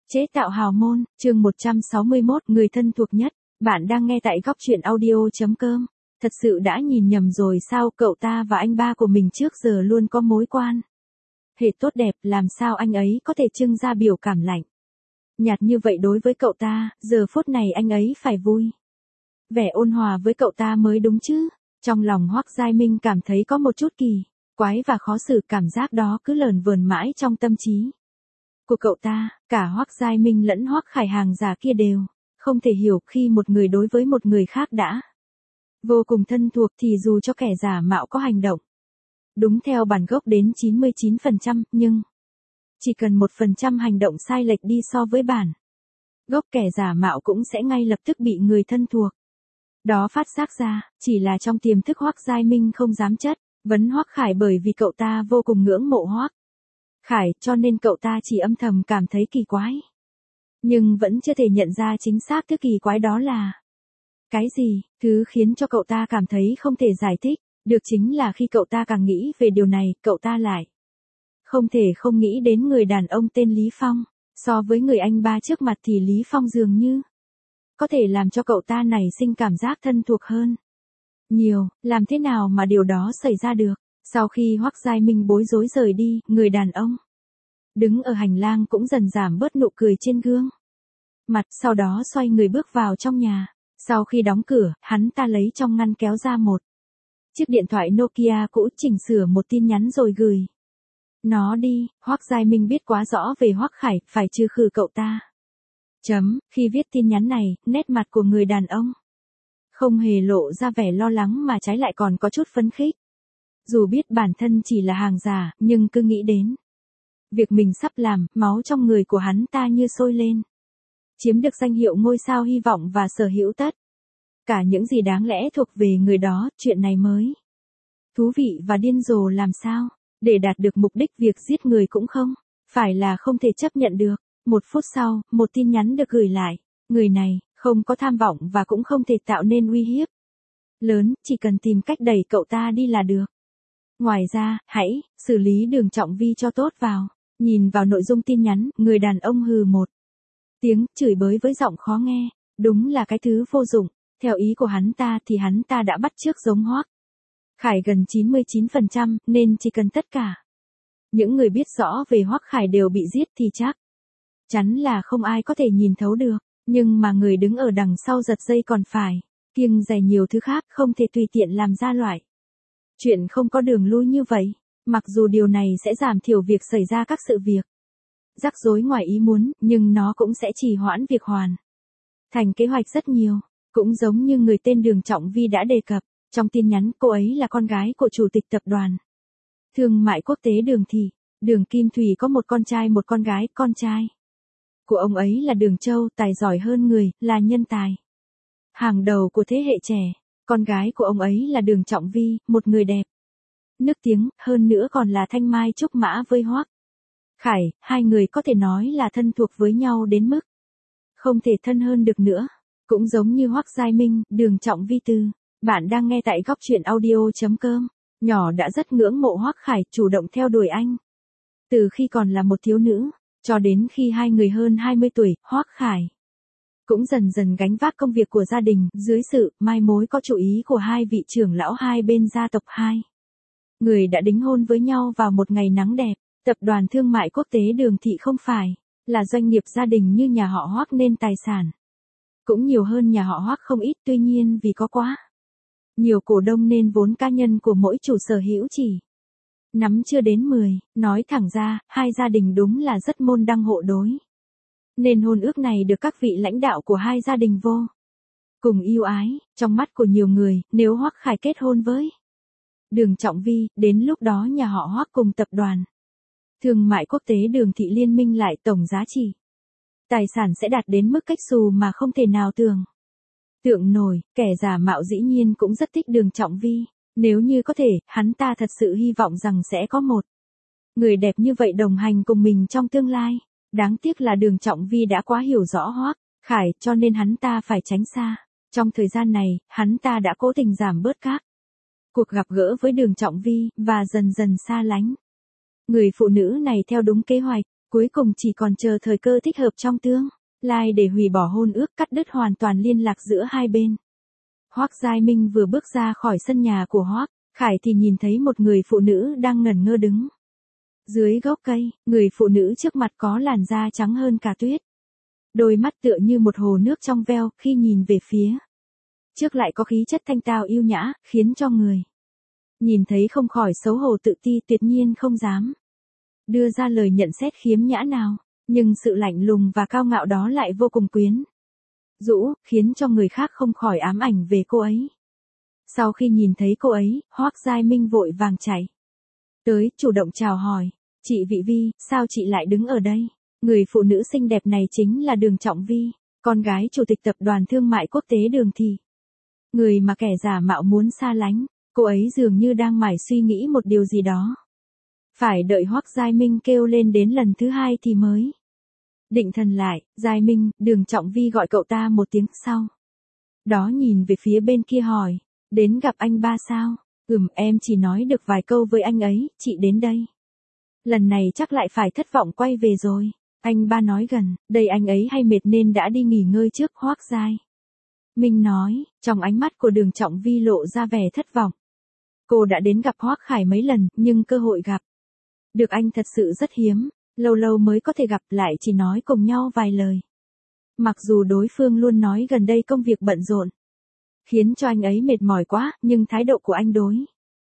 Chế tạo hào môn, chương 161, người thân thuộc nhất. Bạn đang nghe tại góc truyện audio.com. Thật sự đã nhìn nhầm rồi sao, cậu ta và anh ba của mình trước giờ luôn có mối quan hệ tốt đẹp, làm sao anh ấy có thể trưng ra biểu cảm lạnh nhạt như vậy đối với cậu ta, giờ phút này anh ấy phải vui vẻ ôn hòa với cậu ta mới đúng chứ. Trong lòng Hoắc Giai Minh cảm thấy có một chút kỳ quái và khó xử, cảm giác đó cứ lờn vờn mãi trong tâm trí của cậu ta. Cả Hoắc Giai Minh lẫn Hoắc Khải hàng giả kia đều không thể hiểu khi một người đối với một người khác đã vô cùng thân thuộc thì dù cho kẻ giả mạo có hành động đúng theo bản gốc đến 99%, nhưng chỉ cần 1% hành động sai lệch đi so với bản gốc, kẻ giả mạo cũng sẽ ngay lập tức bị người thân thuộc đó phát giác ra. Chỉ là trong tiềm thức Hoắc Giai Minh không dám chất vấn Hoắc Khải, bởi vì cậu ta vô cùng ngưỡng mộ Hoắc Khải, cho nên cậu ta chỉ âm thầm cảm thấy kỳ quái. Nhưng vẫn chưa thể nhận ra chính xác thứ kỳ quái đó là cái gì. Thứ khiến cho cậu ta cảm thấy không thể giải thích được chính là khi cậu ta càng nghĩ về điều này, cậu ta lại không thể không nghĩ đến người đàn ông tên Lý Phong. So với người anh ba trước mặt thì Lý Phong dường như có thể làm cho cậu ta nảy sinh cảm giác thân thuộc hơn nhiều. Làm thế nào mà điều đó xảy ra được? Sau khi Hoắc Giai Minh bối rối rời đi, người đàn ông đứng ở hành lang cũng dần giảm bớt nụ cười trên gương mặt, sau đó xoay người bước vào trong nhà. Sau khi đóng cửa, hắn ta lấy trong ngăn kéo ra một chiếc điện thoại Nokia cũ, chỉnh sửa một tin nhắn rồi gửi nó đi. Hoắc Giai Minh biết quá rõ về Hoắc Khải, phải trừ khử cậu ta. Khi viết tin nhắn này, nét mặt của người đàn ông không hề lộ ra vẻ lo lắng mà trái lại còn có chút phấn khích. Dù biết bản thân chỉ là hàng giả, nhưng cứ nghĩ đến việc mình sắp làm, máu trong người của hắn ta như sôi lên. Chiếm được danh hiệu ngôi sao hy vọng và sở hữu tất cả những gì đáng lẽ thuộc về người đó, chuyện này mới thú vị và điên rồ làm sao. Để đạt được mục đích, việc giết người cũng không phải là không thể chấp nhận được. 1 phút sau, một tin nhắn được gửi lại. Người này không có tham vọng và cũng không thể tạo nên uy hiếp lớn, chỉ cần tìm cách đẩy cậu ta đi là được. Ngoài ra, hãy xử lý Đường Trọng Vi cho tốt vào. Nhìn vào nội dung tin nhắn, người đàn ông hừ một tiếng, chửi bới với giọng khó nghe. Đúng là cái thứ vô dụng. Theo ý của hắn ta thì hắn ta đã bắt chước giống Hoắc Khải gần 99%, nên chỉ cần tất cả những người biết rõ về Hoắc Khải đều bị giết thì chắc chắn là không ai có thể nhìn thấu được. Nhưng mà người đứng ở đằng sau giật dây còn phải kiêng dè nhiều thứ khác, không thể tùy tiện làm ra loại chuyện không có đường lui như vậy. Mặc dù điều này sẽ giảm thiểu việc xảy ra các sự việc rắc rối ngoài ý muốn, nhưng nó cũng sẽ trì hoãn việc hoàn thành kế hoạch rất nhiều. Cũng giống như người tên Đường Trọng Vi đã đề cập trong tin nhắn, cô ấy là con gái của chủ tịch tập đoàn thương mại quốc tế Đường Thị. Đường Kim Thùy có một con trai một con gái. Con trai của ông ấy là Đường Châu, tài giỏi hơn người, là nhân tài hàng đầu của thế hệ trẻ. Con gái của ông ấy là Đường Trọng Vi, một người đẹp nức tiếng, hơn nữa còn là thanh mai trúc mã với Hoắc Khải. Hai người có thể nói là thân thuộc với nhau đến mức không thể thân hơn được nữa. Cũng giống như Hoắc Giai Minh, Đường Trọng Vi từ. Bạn đang nghe tại góc truyện audio.com. Nhỏ đã rất ngưỡng mộ Hoắc Khải, chủ động theo đuổi anh từ khi còn là một thiếu nữ, cho đến khi hai người hơn 20 tuổi, Hoắc Khải cũng dần dần gánh vác công việc của gia đình. Dưới sự mai mối có chủ ý của hai vị trưởng lão hai bên gia tộc, hai người đã đính hôn với nhau vào một ngày nắng đẹp. Tập đoàn thương mại quốc tế Đường Thị không phải là doanh nghiệp gia đình như nhà họ Hoắc nên tài sản cũng nhiều hơn nhà họ Hoắc không ít, tuy nhiên vì có quá nhiều cổ đông nên vốn cá nhân của mỗi chủ sở hữu chỉ nắm chưa đến 10. Nói thẳng ra, hai gia đình đúng là rất môn đăng hộ đối. Nên hôn ước này được các vị lãnh đạo của hai gia đình vô cùng yêu ái. Trong mắt của nhiều người, nếu Hoắc Khải kết hôn với Đường Trọng Vi, đến lúc đó nhà họ Hoắc cùng tập đoàn thương mại quốc tế Đường Thị liên minh lại, tổng giá trị tài sản sẽ đạt đến mức cách xù mà không thể nào tưởng tượng nổi. Kẻ giả mạo dĩ nhiên cũng rất thích Đường Trọng Vi. Nếu như có thể, hắn ta thật sự hy vọng rằng sẽ có một người đẹp như vậy đồng hành cùng mình trong tương lai. Đáng tiếc là Đường Trọng Vi đã quá hiểu rõ Hoắc Khải, cho nên hắn ta phải tránh xa. Trong thời gian này, hắn ta đã cố tình giảm bớt các cuộc gặp gỡ với Đường Trọng Vi, và dần dần xa lánh người phụ nữ này theo đúng kế hoạch. Cuối cùng chỉ còn chờ thời cơ thích hợp trong tương lai để hủy bỏ hôn ước, cắt đứt hoàn toàn liên lạc giữa hai bên. Hoắc Giai Minh vừa bước ra khỏi sân nhà của Hoắc Khải thì nhìn thấy một người phụ nữ đang ngẩn ngơ đứng dưới gốc cây. Người phụ nữ trước mặt có làn da trắng hơn cả tuyết. Đôi mắt tựa như một hồ nước trong veo, khi nhìn về phía trước lại có khí chất thanh tao yêu nhã, khiến cho người nhìn thấy không khỏi xấu hổ tự ti, tuyệt nhiên không dám đưa ra lời nhận xét khiếm nhã nào, nhưng sự lạnh lùng và cao ngạo đó lại vô cùng quyến rũ, khiến cho người khác không khỏi ám ảnh về cô ấy. Sau khi nhìn thấy cô ấy, Hoắc Giai Minh vội vàng chạy tới, chủ động chào hỏi, chị Vị Vi, sao chị lại đứng ở đây? Người phụ nữ xinh đẹp này chính là Đường Trọng Vi, con gái chủ tịch tập đoàn thương mại quốc tế Đường Thị. Người mà kẻ giả mạo muốn xa lánh, cô ấy dường như đang mải suy nghĩ một điều gì đó. Phải đợi Hoắc Giai Minh kêu lên đến lần thứ hai thì mới định thần lại. Giai Minh, Đường Trọng Vi gọi cậu ta một tiếng sau. Đó nhìn về phía bên kia hỏi, đến gặp anh ba sao? Em chỉ nói được vài câu với anh ấy, chị đến đây. Lần này chắc lại phải thất vọng quay về rồi. Anh ba nói gần, đây anh ấy hay mệt nên đã đi nghỉ ngơi trước. Hoắc Giai Minh nói, trong ánh mắt của Đường Trọng Vi lộ ra vẻ thất vọng. Cô đã đến gặp Hoắc Khải mấy lần, nhưng cơ hội gặp được anh thật sự rất hiếm, lâu lâu mới có thể gặp, lại chỉ nói cùng nhau vài lời. Mặc dù đối phương luôn nói gần đây công việc bận rộn, khiến cho anh ấy mệt mỏi quá, nhưng thái độ của anh đối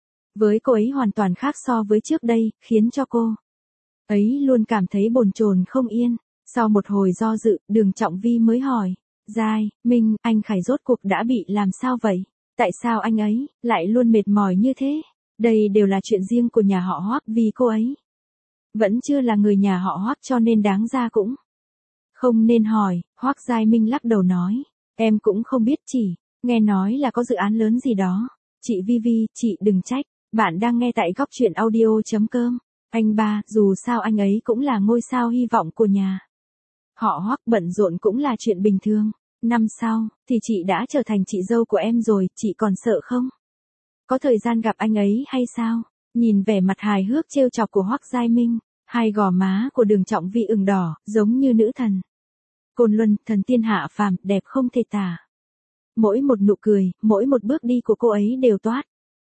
với cô ấy hoàn toàn khác so với trước đây, khiến cho cô ấy luôn cảm thấy bồn chồn không yên. Sau một hồi do dự, Đường Trọng Vi mới hỏi, Giai Minh, anh Khải rốt cuộc đã bị làm sao vậy? Tại sao anh ấy lại luôn mệt mỏi như thế? Đây đều là chuyện riêng của nhà họ Hoắc, vì cô ấy vẫn chưa là người nhà họ Hoắc cho nên đáng ra cũng không nên hỏi. Hoắc Giai Minh lắc đầu nói, em cũng không biết, chỉ nghe nói là có dự án lớn gì đó. Chị Vi Vi, chị đừng trách, bạn đang nghe tại góc truyện audio.com. Anh ba, dù sao anh ấy cũng là ngôi sao hy vọng của nhà họ Hoắc, bận rộn cũng là chuyện bình thường. Năm sau, thì chị đã trở thành chị dâu của em rồi, chị còn sợ không? Có thời gian gặp anh ấy hay sao? Nhìn vẻ mặt hài hước trêu chọc của Hoắc Giai Minh, hai gò má của Đường Trọng Vi ửng đỏ, giống như nữ thần Côn Luân, thần tiên hạ phàm, đẹp không thể tả. Mỗi một nụ cười, mỗi một bước đi của cô ấy đều toát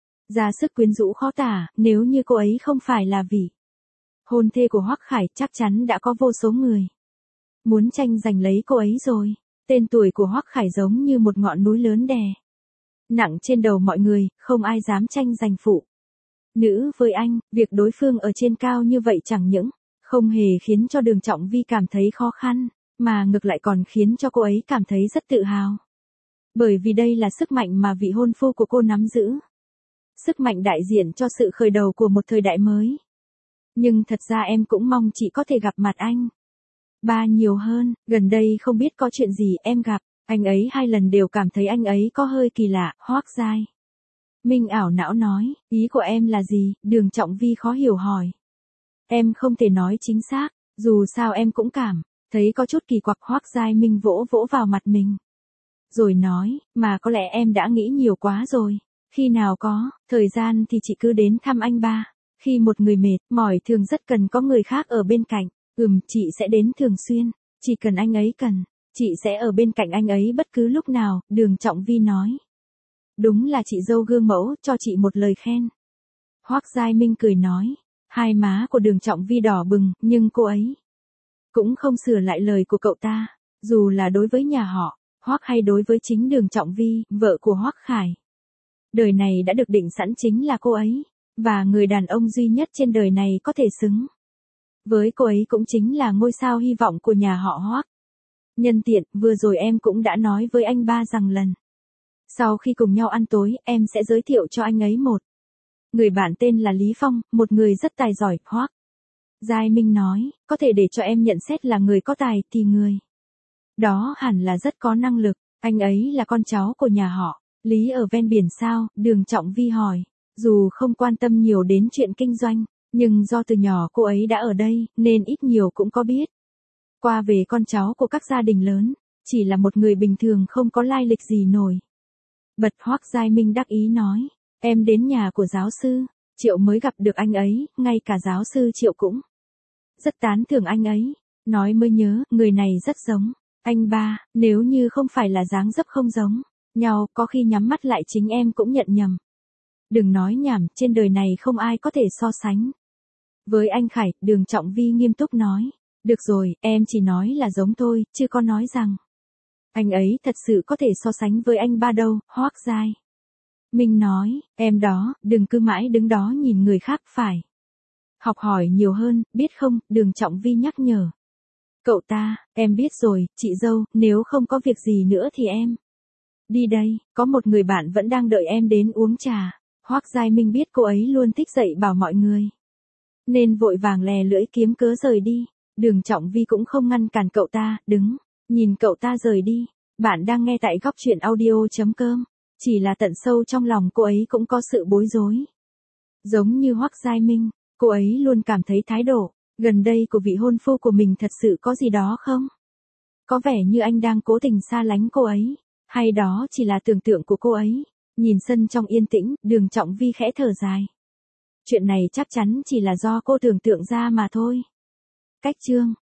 ra sức quyến rũ khó tả. Nếu như cô ấy không phải là vị hôn thê của Hoắc Khải, chắc chắn đã có vô số người muốn tranh giành lấy cô ấy rồi. Tên tuổi của Hoắc Khải giống như một ngọn núi lớn đè nặng trên đầu mọi người, không ai dám tranh giành phụ nữ với anh. Việc đối phương ở trên cao như vậy chẳng những không hề khiến cho Đường Trọng Vi cảm thấy khó khăn, mà ngược lại còn khiến cho cô ấy cảm thấy rất tự hào. Bởi vì đây là sức mạnh mà vị hôn phu của cô nắm giữ. Sức mạnh đại diện cho sự khởi đầu của một thời đại mới. Nhưng thật ra em cũng mong chị có thể gặp mặt anh ba nhiều hơn. Gần đây không biết có chuyện gì, em gặp anh ấy 2 lần đều cảm thấy anh ấy có hơi kỳ lạ. Hoắc Giai Minh ảo não nói, ý của em là gì? Đường Trọng Vi khó hiểu hỏi. Em không thể nói chính xác, dù sao em cũng cảm thấy có chút kỳ quặc. Hoắc Giai Minh vỗ vỗ vào mặt mình, rồi nói, mà có lẽ em đã nghĩ nhiều quá rồi. Khi nào có thời gian thì chị cứ đến thăm anh ba. Khi một người mệt mỏi thường rất cần có người khác ở bên cạnh. Chị sẽ đến thường xuyên, chỉ cần anh ấy cần, chị sẽ ở bên cạnh anh ấy bất cứ lúc nào. Đường Trọng Vi nói, đúng là chị dâu gương mẫu, cho chị một lời khen. Hoắc Giai Minh cười nói, hai má của Đường Trọng Vi đỏ bừng, nhưng cô ấy cũng không sửa lại lời của cậu ta. Dù là đối với nhà họ Hoắc hay đối với chính Đường Trọng Vi, vợ của Hoắc Khải, đời này đã được định sẵn chính là cô ấy, và người đàn ông duy nhất trên đời này có thể xứng với cô ấy cũng chính là ngôi sao hy vọng của nhà họ Hoắc. Nhân tiện, vừa rồi em cũng đã nói với anh ba rằng lần sau khi cùng nhau ăn tối, em sẽ giới thiệu cho anh ấy một người bạn tên là Lý Phong, một người rất tài giỏi. Hoắc Giai Minh nói, có thể để cho em nhận xét là người có tài thì người đó hẳn là rất có năng lực. Anh ấy là con cháu của nhà họ Lý ở ven biển sao? Đường Trọng Vi hỏi. Dù không quan tâm nhiều đến chuyện kinh doanh, nhưng do từ nhỏ cô ấy đã ở đây, nên ít nhiều cũng có biết qua về con cháu của các gia đình lớn. Chỉ là một người bình thường không có lai lịch gì nổi bật. Hoắc Giai Minh đắc ý nói, em đến nhà của giáo sư Triệu mới gặp được anh ấy, ngay cả giáo sư Triệu cũng Rất tán thưởng anh ấy. Nói mới nhớ, người này rất giống. Anh ba, nếu như không phải là dáng dấp không giống nhau, có khi nhắm mắt lại chính em cũng nhận nhầm. Đừng nói nhảm, trên đời này không ai có thể so sánh. Với anh Khải, Đường Trọng Vi nghiêm túc nói. Được rồi, em chỉ nói là giống thôi, chứ có nói rằng anh ấy thật sự có thể so sánh với anh ba đâu, Hoác Giai Minh nói, em đó, đừng cứ mãi đứng đó nhìn người khác phải. Học hỏi nhiều hơn, biết không, Đường Trọng Vi nhắc nhở. Cậu ta, em biết rồi, chị dâu, nếu không có việc gì nữa thì em đi đây, có một người bạn vẫn đang đợi em đến uống trà. Hoác Giai Minh biết cô ấy luôn thích dạy bảo mọi người, nên vội vàng lè lưỡi kiếm cớ rời đi. Đường Trọng Vi cũng không ngăn cản cậu ta, đứng, nhìn cậu ta rời đi. Bạn đang nghe tại góc truyện audio.com. Chỉ là tận sâu trong lòng cô ấy cũng có sự bối rối. Giống như Hoác Giai Minh, cô ấy luôn cảm thấy thái độ gần đây của vị hôn phu của mình thật sự có gì đó không? Có vẻ như anh đang cố tình xa lánh cô ấy, hay đó chỉ là tưởng tượng của cô ấy. Nhìn sân trong yên tĩnh, Đường Trọng Vi khẽ thở dài. Chuyện này chắc chắn chỉ là do cô tưởng tượng ra mà thôi. Cách chương